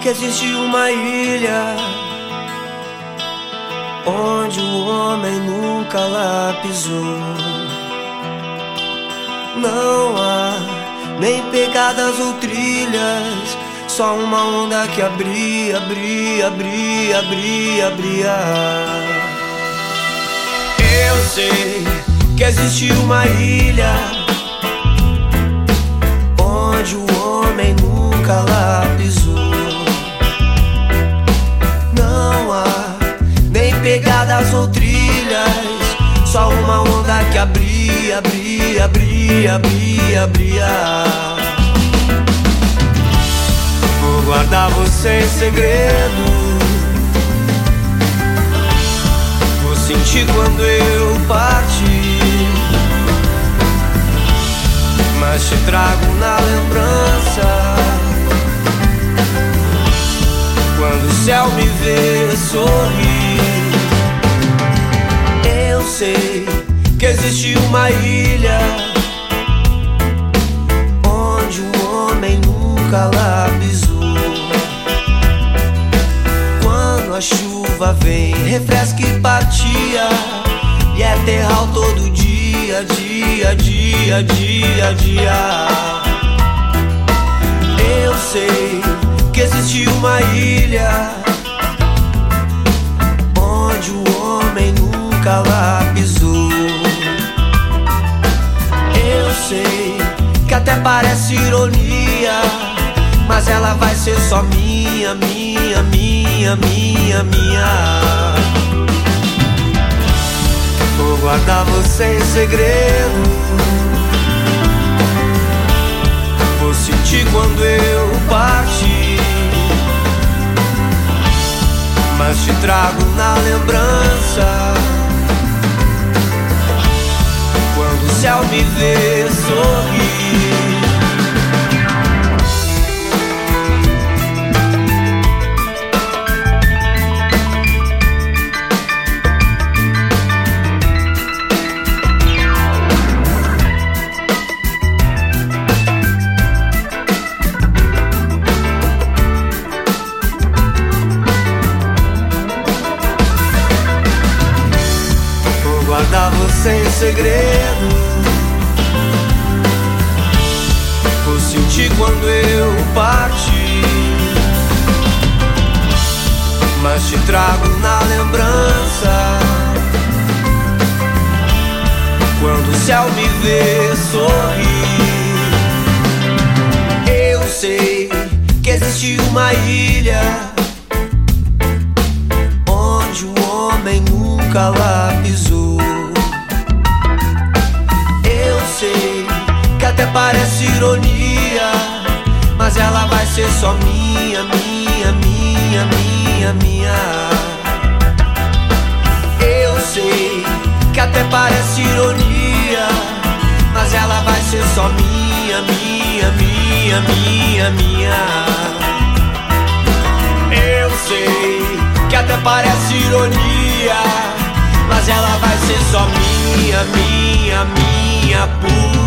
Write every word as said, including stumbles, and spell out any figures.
que existe uma ilha onde o homem nunca lá pisou. Não há nem pegadas ou trilhas, só uma onda que abria, abria, abria, abria, abria. Eu sei que existe uma ilha onde o homem nunca lá pisou. Não há nem pegadas ou trilhas, só uma onda que abria, abria, abria, abria, abria. Vou guardar você em segredo, vou sentir quando eu partir, mas te trago na lembrança. Quando o céu me vê sorrir, eu sei que existe uma ilha onde o homem nunca lá pisou. Quando a chuva vem, refresca e partia, e é terral todo dia, dia, dia, dia, dia. Eu sei que existe uma ilha onde o homem nunca lá pisou. Eu sei que até parece ironia, mas ela vai ser só minha, minha, minha, minha, minha. Vou guardar você em segredo, vou sentir quando eu partir, mas te trago na lembrança. Quando o céu me vê sorrir, guardar você em segredo, vou sentir quando eu partir, mas te trago na lembrança. Quando o céu me vê sorrir, eu sei que existe uma ilha onde o homem nunca lá pisou. Eu sei que até parece ironia, mas ela vai ser só minha, minha, minha, minha, minha. Eu sei que até parece ironia, mas ela vai ser só minha, minha, minha, minha, minha. Eu sei que até parece ironia, mas ela vai ser só minha, minha, minha, pura.